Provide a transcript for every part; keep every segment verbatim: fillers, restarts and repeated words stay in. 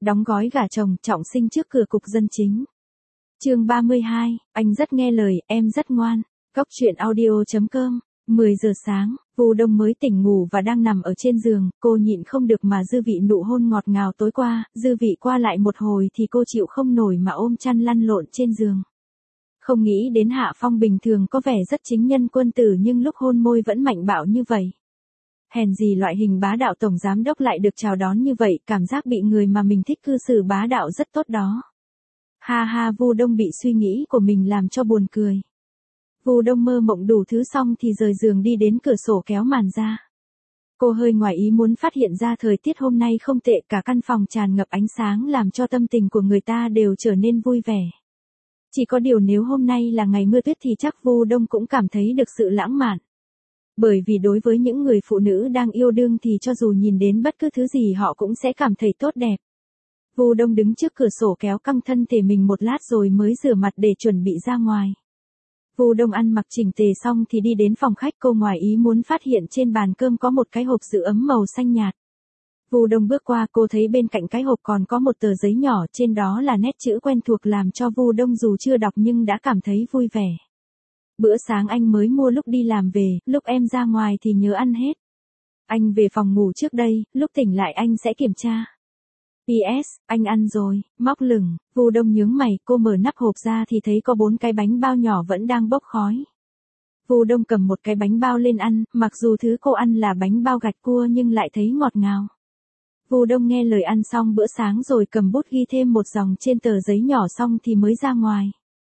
Đóng gói gả chồng, trọng sinh trước cửa cục dân chính. Chương ba mươi hai, anh rất nghe lời, em rất ngoan. Góc truyện audio chấm com. mười giờ sáng, Vu Đông mới tỉnh ngủ và đang nằm ở trên giường, cô nhịn không được mà dư vị nụ hôn ngọt ngào tối qua, dư vị qua lại một hồi thì cô chịu không nổi mà ôm chăn lăn lộn trên giường. Không nghĩ đến Hạ Phong bình thường có vẻ rất chính nhân quân tử nhưng lúc hôn môi vẫn mạnh bạo như vậy. Hèn gì loại hình bá đạo tổng giám đốc lại được chào đón như vậy, cảm giác bị người mà mình thích cư xử bá đạo rất tốt đó. Ha ha, Vu Đông bị suy nghĩ của mình làm cho buồn cười. Vu Đông mơ mộng đủ thứ xong thì rời giường đi đến cửa sổ kéo màn ra. Cô hơi ngoài ý muốn phát hiện ra thời tiết hôm nay không tệ, cả căn phòng tràn ngập ánh sáng làm cho tâm tình của người ta đều trở nên vui vẻ. Chỉ có điều nếu hôm nay là ngày mưa tuyết thì chắc Vu Đông cũng cảm thấy được sự lãng mạn. Bởi vì đối với những người phụ nữ đang yêu đương thì cho dù nhìn đến bất cứ thứ gì họ cũng sẽ cảm thấy tốt đẹp. Vu Đông đứng trước cửa sổ kéo căng thân thể mình một lát rồi mới rửa mặt để chuẩn bị ra ngoài. Vu Đông ăn mặc chỉnh tề xong thì đi đến phòng khách, cô ngoài ý muốn phát hiện trên bàn cơm có một cái hộp giữ ấm màu xanh nhạt. Vu Đông bước qua, cô thấy bên cạnh cái hộp còn có một tờ giấy nhỏ, trên đó là nét chữ quen thuộc làm cho Vu Đông dù chưa đọc nhưng đã cảm thấy vui vẻ. Bữa sáng anh mới mua lúc đi làm về, lúc em ra ngoài thì nhớ ăn hết. Anh về phòng ngủ trước đây, lúc tỉnh lại anh sẽ kiểm tra. pê ét, anh ăn rồi, móc lửng. Vu Đông nhướng mày, cô mở nắp hộp ra thì thấy có bốn cái bánh bao nhỏ vẫn đang bốc khói. Vu Đông cầm một cái bánh bao lên ăn, mặc dù thứ cô ăn là bánh bao gạch cua nhưng lại thấy ngọt ngào. Vu Đông nghe lời ăn xong bữa sáng rồi cầm bút ghi thêm một dòng trên tờ giấy nhỏ xong thì mới ra ngoài.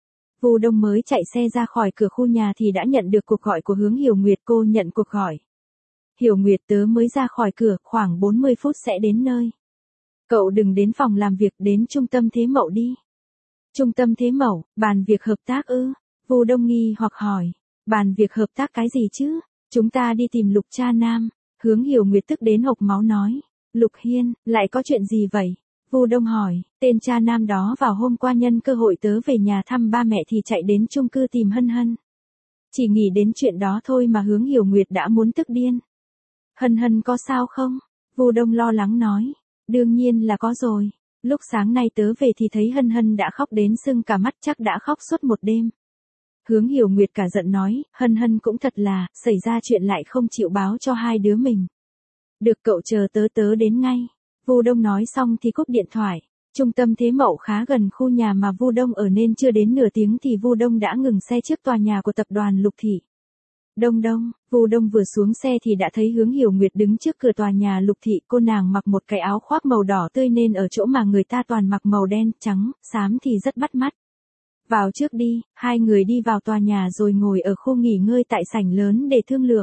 Vu Đông mới chạy xe ra khỏi cửa khu nhà thì đã nhận được cuộc gọi của Hướng Hiểu Nguyệt. Cô nhận cuộc gọi. Hiểu Nguyệt, tớ mới ra khỏi cửa, khoảng bốn mươi phút sẽ đến nơi. Cậu đừng đến phòng làm việc, đến trung tâm Thế Mậu đi. Trung tâm Thế Mậu, bàn việc hợp tác ư? Vu Đông nghi hoặc hỏi. Bàn việc hợp tác cái gì chứ? Chúng ta đi tìm Lục Cha Nam. Hướng Hiểu Nguyệt tức đến hộc máu nói. Lục Hiên, lại có chuyện gì vậy? Vu Đông hỏi, tên cha nam đó vào hôm qua nhân cơ hội tớ về nhà thăm ba mẹ thì chạy đến chung cư tìm Hân Hân. Chỉ nghĩ đến chuyện đó thôi mà Hướng Hiểu Nguyệt đã muốn tức điên. Hân Hân có sao không? Vu Đông lo lắng nói, đương nhiên là có rồi. Lúc sáng nay tớ về thì thấy Hân Hân đã khóc đến sưng cả mắt, chắc đã khóc suốt một đêm. Hướng Hiểu Nguyệt cả giận nói, Hân Hân cũng thật là, xảy ra chuyện lại không chịu báo cho hai đứa mình. Được, cậu chờ tớ tớ đến ngay. Vu Đông nói xong thì cúp điện thoại. Trung tâm Thế Mậu khá gần khu nhà mà Vu Đông ở nên chưa đến nửa tiếng thì Vu Đông đã ngừng xe trước tòa nhà của tập đoàn Lục Thị. Đông Đông, Vu Đông vừa xuống xe thì đã thấy Hướng Hiểu Nguyệt đứng trước cửa tòa nhà Lục Thị. Cô nàng mặc một cái áo khoác màu đỏ tươi nên ở chỗ mà người ta toàn mặc màu đen, trắng, xám thì rất bắt mắt. Vào trước đi. Hai người đi vào tòa nhà rồi ngồi ở khu nghỉ ngơi tại sảnh lớn để thương lượng.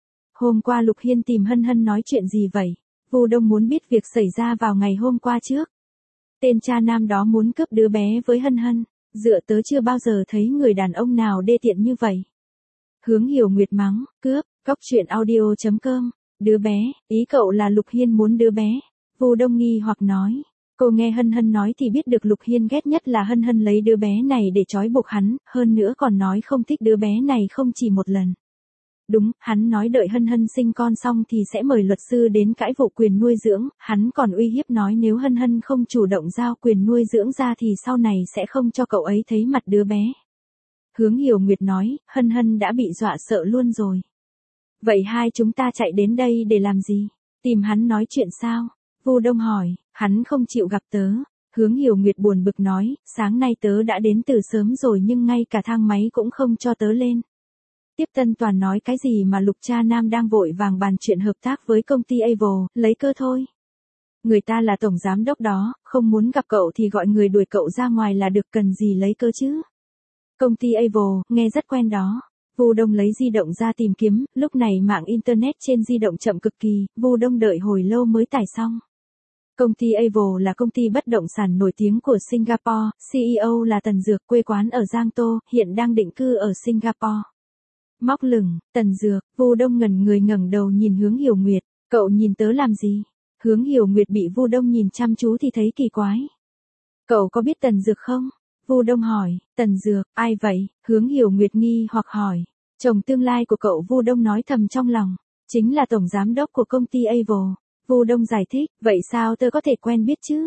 Hôm qua Lục Hiên tìm Hân Hân nói chuyện gì vậy? Vu Đông muốn biết việc xảy ra vào ngày hôm qua trước. Tên cha nam đó muốn cướp đứa bé với Hân Hân. Dựa tớ chưa bao giờ thấy người đàn ông nào đê tiện như vậy. Hướng Hiểu Nguyệt mắng, cướp, góc truyện audio chấm com. Đứa bé, ý cậu là Lục Hiên muốn đứa bé. Vu Đông nghi hoặc nói. Cô nghe Hân Hân nói thì biết được Lục Hiên ghét nhất là Hân Hân lấy đứa bé này để trói buộc hắn, hơn nữa còn nói không thích đứa bé này không chỉ một lần. Đúng, hắn nói đợi Hân Hân sinh con xong thì sẽ mời luật sư đến cãi vụ quyền nuôi dưỡng, hắn còn uy hiếp nói nếu Hân Hân không chủ động giao quyền nuôi dưỡng ra thì sau này sẽ không cho cậu ấy thấy mặt đứa bé. Hướng Hiểu Nguyệt nói, Hân Hân đã bị dọa sợ luôn rồi. Vậy hai chúng ta chạy đến đây để làm gì? Tìm hắn nói chuyện sao? Vu Đông hỏi, hắn không chịu gặp tớ. Hướng Hiểu Nguyệt buồn bực nói, sáng nay tớ đã đến từ sớm rồi nhưng ngay cả thang máy cũng không cho tớ lên. Tiếp Tân Toàn nói cái gì mà Lục Cha Nam đang vội vàng bàn chuyện hợp tác với công ty Avo, lấy cơ thôi. Người ta là tổng giám đốc đó, không muốn gặp cậu thì gọi người đuổi cậu ra ngoài là được, cần gì lấy cơ chứ. Công ty Avo, nghe rất quen đó. Vu Đông lấy di động ra tìm kiếm, lúc này mạng internet trên di động chậm cực kỳ, Vu Đông đợi hồi lâu mới tải xong. Công ty Avo là công ty bất động sản nổi tiếng của Singapore, xê e ô là Tần Dược, quê quán ở Giang Tô, hiện đang định cư ở Singapore. Móc lửng, Tần Dược, Vu Đông ngẩn người ngẩng đầu nhìn Hướng Hiểu Nguyệt, cậu nhìn tớ làm gì? Hướng Hiểu Nguyệt bị Vu Đông nhìn chăm chú thì thấy kỳ quái. Cậu có biết Tần Dược không? Vu Đông hỏi, Tần Dược, ai vậy? Hướng Hiểu Nguyệt nghi hoặc hỏi, chồng tương lai của cậu. Vu Đông nói thầm trong lòng, chính là tổng giám đốc của công ty Avo. Vu Đông giải thích, vậy sao tớ có thể quen biết chứ?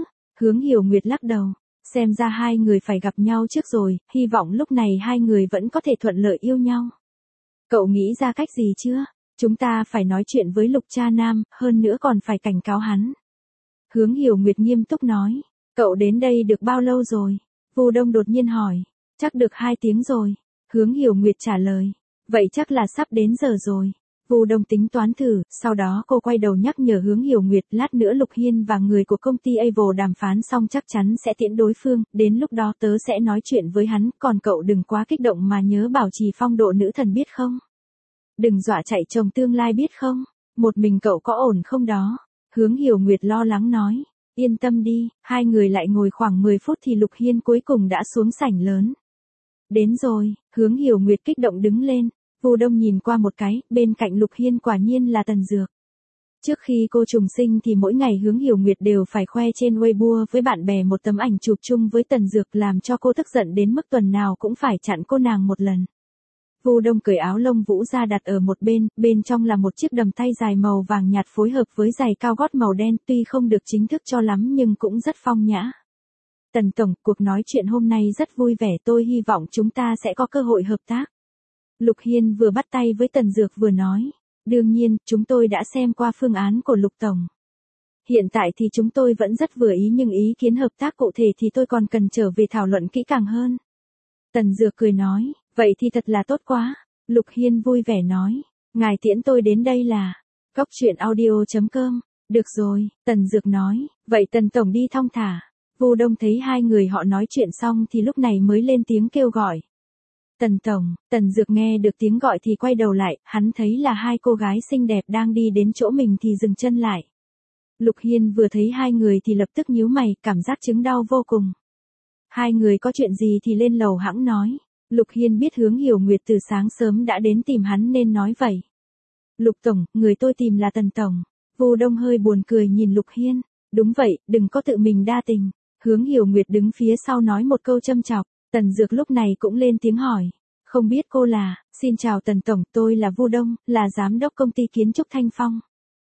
Hướng Hiểu Nguyệt lắc đầu. Xem ra hai người phải gặp nhau trước rồi, hy vọng lúc này hai người vẫn có thể thuận lợi yêu nhau. Cậu nghĩ ra cách gì chưa? Chúng ta phải nói chuyện với Lục Cha Nam, hơn nữa còn phải cảnh cáo hắn. Hướng Hiểu Nguyệt nghiêm túc nói. Cậu đến đây được bao lâu rồi? Vu Đông đột nhiên hỏi. Chắc được hai tiếng rồi. Hướng Hiểu Nguyệt trả lời. Vậy chắc là sắp đến giờ rồi. Vu Đông tính toán thử, sau đó cô quay đầu nhắc nhở Hướng Hiểu Nguyệt, lát nữa Lục Hiên và người của công ty Avo đàm phán xong chắc chắn sẽ tiễn đối phương, đến lúc đó tớ sẽ nói chuyện với hắn, còn cậu đừng quá kích động mà nhớ bảo trì phong độ nữ thần biết không? Đừng dọa chạy chồng tương lai biết không? Một mình cậu có ổn không đó? Hướng Hiểu Nguyệt lo lắng nói. Yên tâm đi, hai người lại ngồi khoảng mười phút thì Lục Hiên cuối cùng đã xuống sảnh lớn. Đến rồi, Hướng Hiểu Nguyệt kích động đứng lên. Vu Đông nhìn qua một cái, bên cạnh Lục Hiên quả nhiên là Tần Dược. Trước khi cô trùng sinh thì mỗi ngày Hướng Hiểu Nguyệt đều phải khoe trên Weibo với bạn bè một tấm ảnh chụp chung với Tần Dược làm cho cô tức giận đến mức tuần nào cũng phải chặn cô nàng một lần. Vu Đông cởi áo lông vũ ra đặt ở một bên, bên trong là một chiếc đầm tay dài màu vàng nhạt phối hợp với giày cao gót màu đen, tuy không được chính thức cho lắm nhưng cũng rất phong nhã. Tần Tổng, cuộc nói chuyện hôm nay rất vui vẻ, tôi hy vọng chúng ta sẽ có cơ hội hợp tác. Lục Hiên vừa bắt tay với Tần Dược vừa nói. Đương nhiên, chúng tôi đã xem qua phương án của Lục Tổng. Hiện tại thì chúng tôi vẫn rất vừa ý nhưng ý kiến hợp tác cụ thể thì tôi còn cần trở về thảo luận kỹ càng hơn. Tần Dược cười nói, vậy thì thật là tốt quá. Lục Hiên vui vẻ nói, ngài tiễn tôi đến đây là Cóc Truyện Audio chấm com. Được rồi, Tần Dược nói, vậy Tần Tổng đi thong thả. Vu Đông thấy hai người họ nói chuyện xong thì lúc này mới lên tiếng kêu gọi. Tần Tổng, Tần Dược nghe được tiếng gọi thì quay đầu lại, hắn thấy là hai cô gái xinh đẹp đang đi đến chỗ mình thì dừng chân lại. Lục Hiên vừa thấy hai người thì lập tức nhíu mày, cảm giác chứng đau vô cùng. Hai người có chuyện gì thì lên lầu hãng nói. Lục Hiên biết Hướng Hiểu Nguyệt từ sáng sớm đã đến tìm hắn nên nói vậy. Lục Tổng, người tôi tìm là Tần Tổng. Vu Đông hơi buồn cười nhìn Lục Hiên. Đúng vậy, đừng có tự mình đa tình. Hướng Hiểu Nguyệt đứng phía sau nói một câu châm chọc. Tần Dược lúc này cũng lên tiếng hỏi. Không biết cô là, xin chào Tần Tổng, tôi là Vu Đông, là giám đốc công ty kiến trúc Thanh Phong.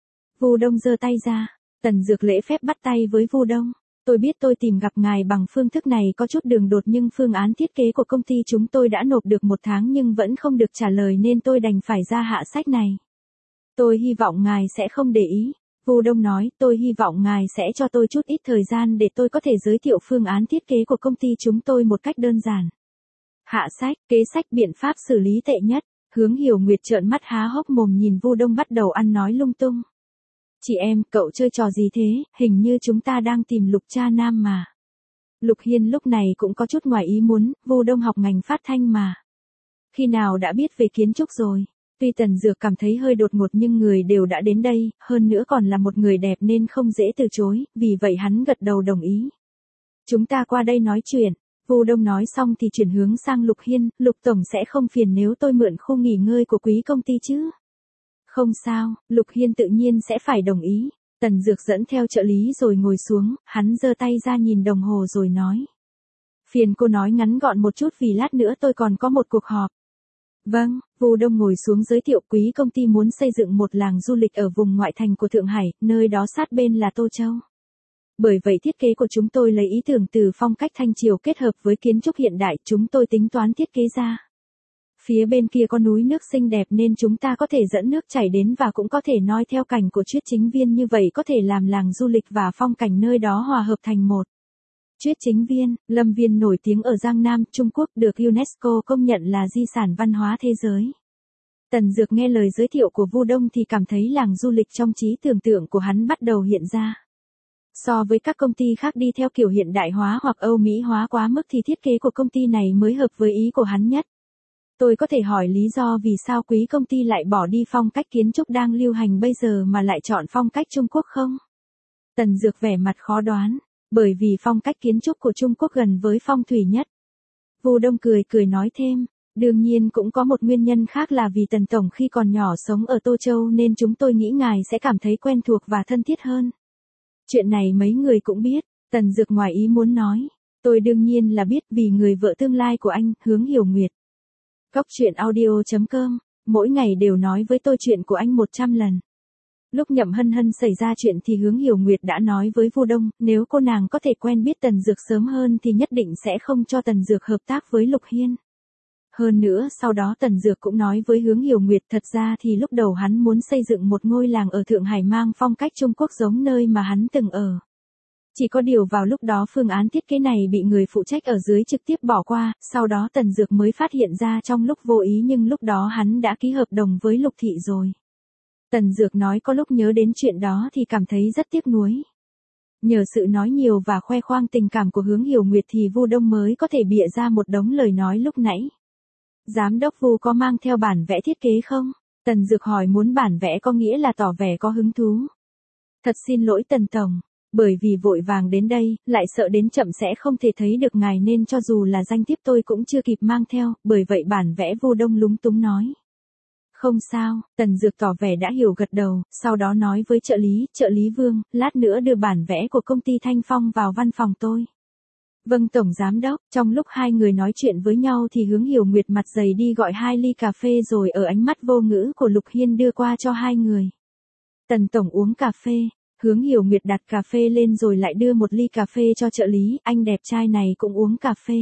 Vu Đông giơ tay ra. Tần Dược lễ phép bắt tay với Vu Đông. Tôi biết tôi tìm gặp ngài bằng phương thức này có chút đường đột nhưng phương án thiết kế của công ty chúng tôi đã nộp được một tháng nhưng vẫn không được trả lời nên tôi đành phải ra hạ sách này. Tôi hy vọng ngài sẽ không để ý. Vu Đông nói, tôi hy vọng ngài sẽ cho tôi chút ít thời gian để tôi có thể giới thiệu phương án thiết kế của công ty chúng tôi một cách đơn giản. Hạ sách, kế sách biện pháp xử lý tệ nhất. Hướng Hiểu Nguyệt trợn mắt há hốc mồm nhìn Vu Đông bắt đầu ăn nói lung tung. Chị em, cậu chơi trò gì thế, hình như chúng ta đang tìm Lục Cha Nam mà. Lục Hiên lúc này cũng có chút ngoài ý muốn, Vu Đông học ngành phát thanh mà. Khi nào đã biết về kiến trúc rồi. Tuy Tần Dược cảm thấy hơi đột ngột nhưng người đều đã đến đây, hơn nữa còn là một người đẹp nên không dễ từ chối, vì vậy hắn gật đầu đồng ý. Chúng ta qua đây nói chuyện. Vu Đông nói xong thì chuyển hướng sang Lục Hiên, Lục Tổng sẽ không phiền nếu tôi mượn khu nghỉ ngơi của quý công ty chứ? Không sao, Lục Hiên tự nhiên sẽ phải đồng ý. Tần Dược dẫn theo trợ lý rồi ngồi xuống, hắn giơ tay ra nhìn đồng hồ rồi nói. Phiền cô nói ngắn gọn một chút vì lát nữa tôi còn có một cuộc họp. Vâng, Vu Đông ngồi xuống giới thiệu quý công ty muốn xây dựng một làng du lịch ở vùng ngoại thành của Thượng Hải, nơi đó sát bên là Tô Châu. Bởi vậy thiết kế của chúng tôi lấy ý tưởng từ phong cách Thanh Triều kết hợp với kiến trúc hiện đại, chúng tôi tính toán thiết kế ra. Phía bên kia có núi nước xinh đẹp nên chúng ta có thể dẫn nước chảy đến và cũng có thể noi theo cảnh của Chuyết Chính Viên, như vậy có thể làm làng du lịch và phong cảnh nơi đó hòa hợp thành một. Chuyết Chính Viên, lâm viên nổi tiếng ở Giang Nam, Trung Quốc, được UNESCO công nhận là di sản văn hóa thế giới. Tần Dược nghe lời giới thiệu của Vu Đông thì cảm thấy làng du lịch trong trí tưởng tượng của hắn bắt đầu hiện ra. So với các công ty khác đi theo kiểu hiện đại hóa hoặc Âu Mỹ hóa quá mức thì thiết kế của công ty này mới hợp với ý của hắn nhất. Tôi có thể hỏi lý do vì sao quý công ty lại bỏ đi phong cách kiến trúc đang lưu hành bây giờ mà lại chọn phong cách Trung Quốc không? Tần Dược vẻ mặt khó đoán, bởi vì phong cách kiến trúc của Trung Quốc gần với phong thủy nhất. Vu Đông cười cười nói thêm, đương nhiên cũng có một nguyên nhân khác là vì Tần Tổng khi còn nhỏ sống ở Tô Châu nên chúng tôi nghĩ ngài sẽ cảm thấy quen thuộc và thân thiết hơn. Chuyện này mấy người cũng biết, Tần Dược ngoài ý muốn nói, tôi đương nhiên là biết vì người vợ tương lai của anh, Hướng Hiểu Nguyệt. Cóc Truyện Audio chấm com, mỗi ngày đều nói với tôi chuyện của anh một trăm lần. Lúc Nhậm Hân Hân xảy ra chuyện thì Hướng Hiểu Nguyệt đã nói với Vu Đông, nếu cô nàng có thể quen biết Tần Dược sớm hơn thì nhất định sẽ không cho Tần Dược hợp tác với Lục Hiên. Hơn nữa sau đó Tần Dược cũng nói với Hướng Hiểu Nguyệt thật ra thì lúc đầu hắn muốn xây dựng một ngôi làng ở Thượng Hải mang phong cách Trung Quốc giống nơi mà hắn từng ở. Chỉ có điều vào lúc đó phương án thiết kế này bị người phụ trách ở dưới trực tiếp bỏ qua, sau đó Tần Dược mới phát hiện ra trong lúc vô ý nhưng lúc đó hắn đã ký hợp đồng với Lục Thị rồi. Tần Dược nói có lúc nhớ đến chuyện đó thì cảm thấy rất tiếc nuối. Nhờ sự nói nhiều và khoe khoang tình cảm của Hướng Hiểu Nguyệt thì Vu Đông mới có thể bịa ra một đống lời nói lúc nãy. Giám đốc Vu có mang theo bản vẽ thiết kế không? Tần Dược hỏi muốn bản vẽ có nghĩa là tỏ vẻ có hứng thú. Thật xin lỗi Tần Tổng, bởi vì vội vàng đến đây, lại sợ đến chậm sẽ không thể thấy được ngài nên cho dù là danh thiếp tôi cũng chưa kịp mang theo, bởi vậy bản vẽ Vu Đông lúng túng nói. Không sao, Tần Dược tỏ vẻ đã hiểu gật đầu, sau đó nói với trợ lý, trợ lý Vương, lát nữa đưa bản vẽ của công ty Thanh Phong vào văn phòng tôi. Vâng Tổng Giám Đốc, trong lúc hai người nói chuyện với nhau thì Hướng Hiểu Nguyệt mặt dày đi gọi hai ly cà phê rồi ở ánh mắt vô ngữ của Lục Hiên đưa qua cho hai người. Tần Tổng uống cà phê, Hướng Hiểu Nguyệt đặt cà phê lên rồi lại đưa một ly cà phê cho trợ lý, anh đẹp trai này cũng uống cà phê.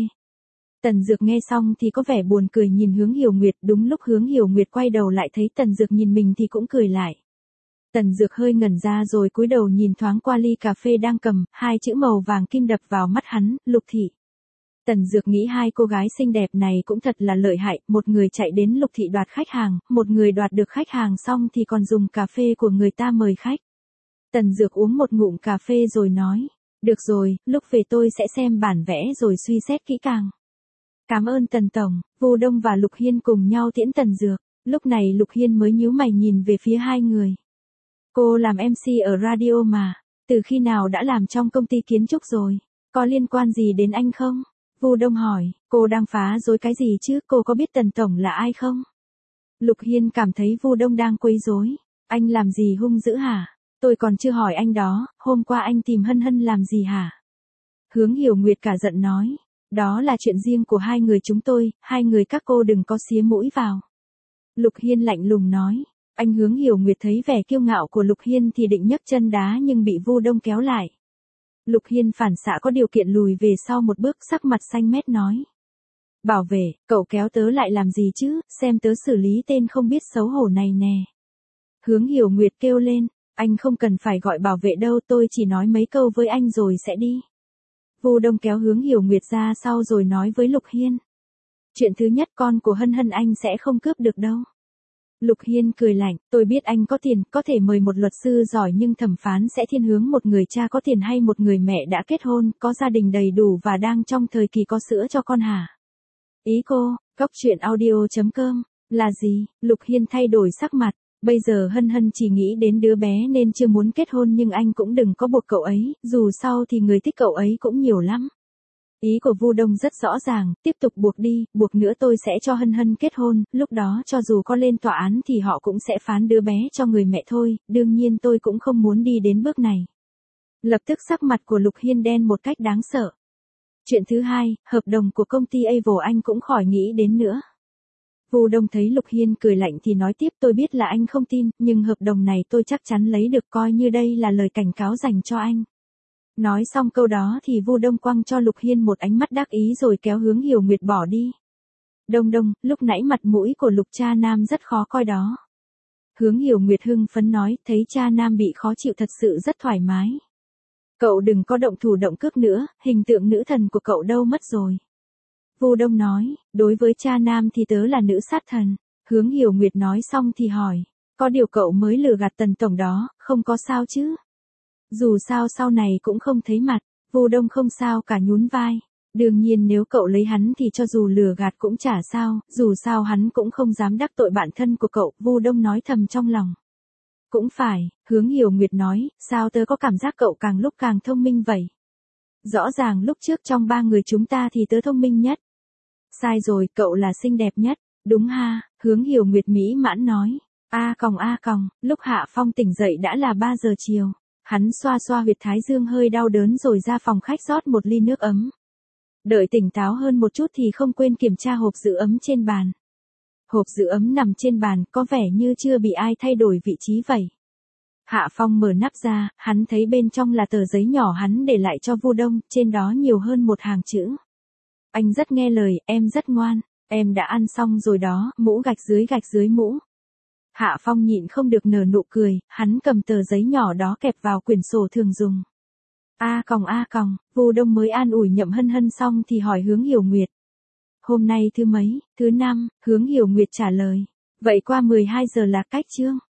Tần Dược nghe xong thì có vẻ buồn cười nhìn Hướng Hiểu Nguyệt, đúng lúc Hướng Hiểu Nguyệt quay đầu lại thấy Tần Dược nhìn mình thì cũng cười lại. Tần Dược hơi ngẩn ra rồi cúi đầu nhìn thoáng qua ly cà phê đang cầm, hai chữ màu vàng kim đập vào mắt hắn, Lục Thị. Tần Dược nghĩ hai cô gái xinh đẹp này cũng thật là lợi hại, một người chạy đến Lục Thị đoạt khách hàng, một người đoạt được khách hàng xong thì còn dùng cà phê của người ta mời khách. Tần Dược uống một ngụm cà phê rồi nói, được rồi, lúc về tôi sẽ xem bản vẽ rồi suy xét kỹ càng. Cảm ơn Tần Tổng, Vu Đông và Lục Hiên cùng nhau tiễn Tần Dược, lúc này Lục Hiên mới nhíu mày nhìn về phía hai người. Cô làm em xê ở radio mà, từ khi nào đã làm trong công ty kiến trúc rồi, có liên quan gì đến anh không? Vu Đông hỏi, cô đang phá rối cái gì chứ, cô có biết Tần Tổng là ai không? Lục Hiên cảm thấy Vu Đông đang quấy rối, anh làm gì hung dữ hả? Tôi còn chưa hỏi anh đó, hôm qua anh tìm Hân Hân làm gì hả? Hướng Hiểu Nguyệt cả giận nói, đó là chuyện riêng của hai người chúng tôi, hai người các cô đừng có xía mũi vào. Lục Hiên lạnh lùng nói, anh Hướng Hiểu Nguyệt thấy vẻ kiêu ngạo của Lục Hiên thì định nhấc chân đá nhưng bị Vu Đông kéo lại. Lục Hiên phản xạ có điều kiện lùi về sau một bước, sắc mặt xanh mét nói. Bảo vệ, cậu kéo tớ lại làm gì chứ, xem tớ xử lý tên không biết xấu hổ này nè. Hướng Hiểu Nguyệt kêu lên, anh không cần phải gọi bảo vệ đâu, tôi chỉ nói mấy câu với anh rồi sẽ đi. Vu Đông kéo Hướng Hiểu Nguyệt ra sau rồi nói với Lục Hiên. Chuyện thứ nhất, con của Hân Hân anh sẽ không cướp được đâu. Lục Hiên cười lạnh, tôi biết anh có tiền, có thể mời một luật sư giỏi nhưng thẩm phán sẽ thiên hướng một người cha có tiền hay một người mẹ đã kết hôn, có gia đình đầy đủ và đang trong thời kỳ có sữa cho con hả? Ý cô, góc truyện audio chấm com, là gì? Lục Hiên thay đổi sắc mặt, bây giờ Hân Hân chỉ nghĩ đến đứa bé nên chưa muốn kết hôn nhưng anh cũng đừng có buộc cậu ấy, dù sao thì người thích cậu ấy cũng nhiều lắm. Ý của Vu Đông rất rõ ràng, tiếp tục buộc đi, buộc nữa tôi sẽ cho Hân Hân kết hôn, lúc đó cho dù có lên tòa án thì họ cũng sẽ phán đứa bé cho người mẹ thôi, đương nhiên tôi cũng không muốn đi đến bước này. Lập tức sắc mặt của Lục Hiên đen một cách đáng sợ. Chuyện thứ hai, hợp đồng của công ty Avon anh cũng khỏi nghĩ đến nữa. Vu Đông thấy Lục Hiên cười lạnh thì nói tiếp, tôi biết là anh không tin, nhưng hợp đồng này tôi chắc chắn lấy được, coi như đây là lời cảnh cáo dành cho anh. Nói xong câu đó thì Vu Đông quăng cho Lục Hiên một ánh mắt đắc ý rồi kéo Hướng Hiểu Nguyệt bỏ đi. Đông Đông, lúc nãy mặt mũi của Lục cha nam rất khó coi đó. Hướng Hiểu Nguyệt hưng phấn nói, thấy cha nam bị khó chịu thật sự rất thoải mái. Cậu đừng có động thủ động cước nữa, hình tượng nữ thần của cậu đâu mất rồi. Vu Đông nói, đối với cha nam thì tớ là nữ sát thần. Hướng Hiểu Nguyệt nói xong thì hỏi, có điều cậu mới lừa gạt Tần Tổng đó, không có sao chứ? Dù sao sau này cũng không thấy mặt, Vu Đông không sao cả nhún vai. Đương nhiên nếu cậu lấy hắn thì cho dù lừa gạt cũng chả sao, dù sao hắn cũng không dám đắc tội bạn thân của cậu, Vu Đông nói thầm trong lòng. Cũng phải, Hướng Hiểu Nguyệt nói, sao tớ có cảm giác cậu càng lúc càng thông minh vậy? Rõ ràng lúc trước trong ba người chúng ta thì tớ thông minh nhất. Sai rồi, cậu là xinh đẹp nhất, đúng ha, Hướng Hiểu Nguyệt mỹ mãn nói. A còng a còng, lúc Hạ Phong tỉnh dậy đã là ba giờ chiều. Hắn xoa xoa huyệt thái dương hơi đau đớn rồi ra phòng khách rót một ly nước ấm. Đợi tỉnh táo hơn một chút thì không quên kiểm tra hộp giữ ấm trên bàn. Hộp giữ ấm nằm trên bàn có vẻ như chưa bị ai thay đổi vị trí vậy. Hạ Phong mở nắp ra, hắn thấy bên trong là tờ giấy nhỏ hắn để lại cho Vu Đông, trên đó nhiều hơn một hàng chữ. Anh rất nghe lời, em rất ngoan, em đã ăn xong rồi đó, mũ gạch dưới gạch dưới mũ. Hạ Phong nhịn không được nở nụ cười, hắn cầm tờ giấy nhỏ đó kẹp vào quyển sổ thường dùng. A còng a còng, Vu Đông mới an ủi Nhậm Hân Hân xong thì hỏi Hướng Hiểu Nguyệt. Hôm nay thứ mấy? Thứ năm, Hướng Hiểu Nguyệt trả lời. Vậy qua mười hai giờ là cách chương.